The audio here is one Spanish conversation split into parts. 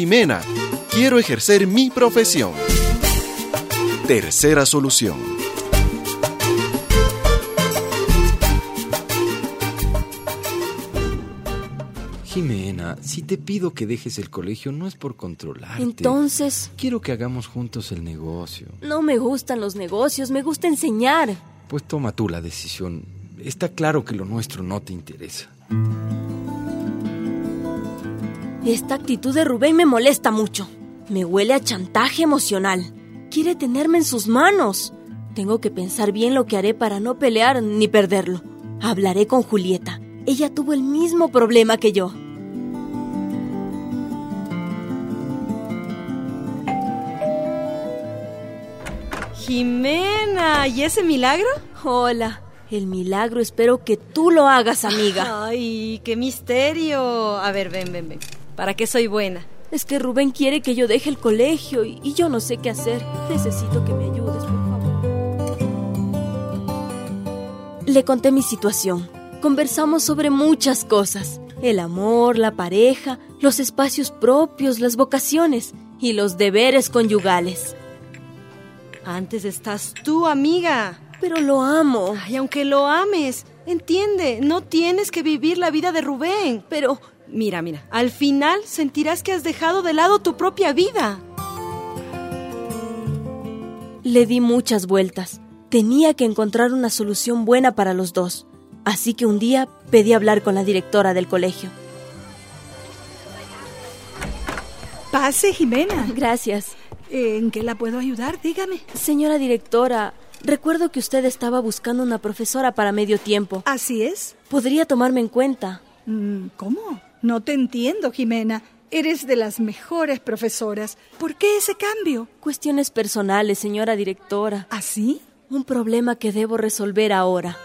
Jimena. Quiero ejercer mi profesión. Tercera solución. Jimena, si te pido que dejes el colegio no es por controlarte. Entonces, quiero que hagamos juntos el negocio. no me gustan los negocios, me gusta enseñar. Pues toma tú la decisión. Está claro que lo nuestro no te interesa. Esta actitud de Rubén me molesta mucho. Me huele a chantaje emocional. Quiere tenerme en sus manos. Tengo que pensar bien lo que haré para no pelear ni perderlo. Hablaré con Julieta. Ella tuvo el mismo problema que yo. Jimena, ¿y ese milagro? Hola. El milagro espero que tú lo hagas, amiga. Ay, qué misterio. A ver, ven. ¿Para qué soy buena? Es que Rubén quiere que yo deje el colegio y yo no sé qué hacer. Necesito que me ayudes, por favor. Le conté mi situación. Conversamos sobre muchas cosas. El amor, la pareja, los espacios propios, las vocaciones y los deberes conyugales. Antes estás tú, amiga. Pero lo amo. Ay, aunque lo ames, entiende, no tienes que vivir la vida de Rubén. Pero... Mira, al final sentirás que has dejado de lado tu propia vida. Le di muchas vueltas. Tenía que encontrar una solución buena para los dos. Así que un día pedí hablar con la directora del colegio. Pase, Jimena. Gracias. ¿En qué la puedo ayudar? Dígame. Señora directora, recuerdo que usted estaba buscando una profesora para medio tiempo. ¿Así es? ¿Podría tomarme en cuenta? ¿Cómo? No te entiendo, Jimena. Eres de las mejores profesoras. ¿Por qué ese cambio? Cuestiones personales, señora directora. ¿Así? Un problema que debo resolver ahora.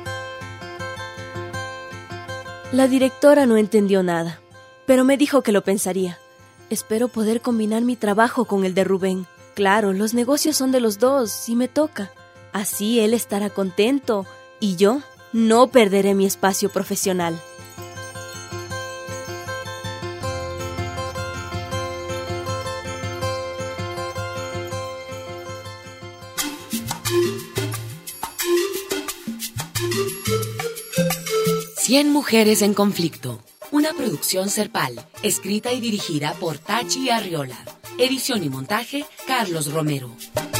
La directora no entendió nada, pero me dijo que lo pensaría. Espero poder combinar mi trabajo con el de Rubén. Claro, los negocios son de los dos y me toca. Así él estará contento y yo no perderé mi espacio profesional. Cien mujeres en conflicto. Una producción Serpal, escrita y dirigida por Tachi Arriola. Edición y montaje, Carlos Romero.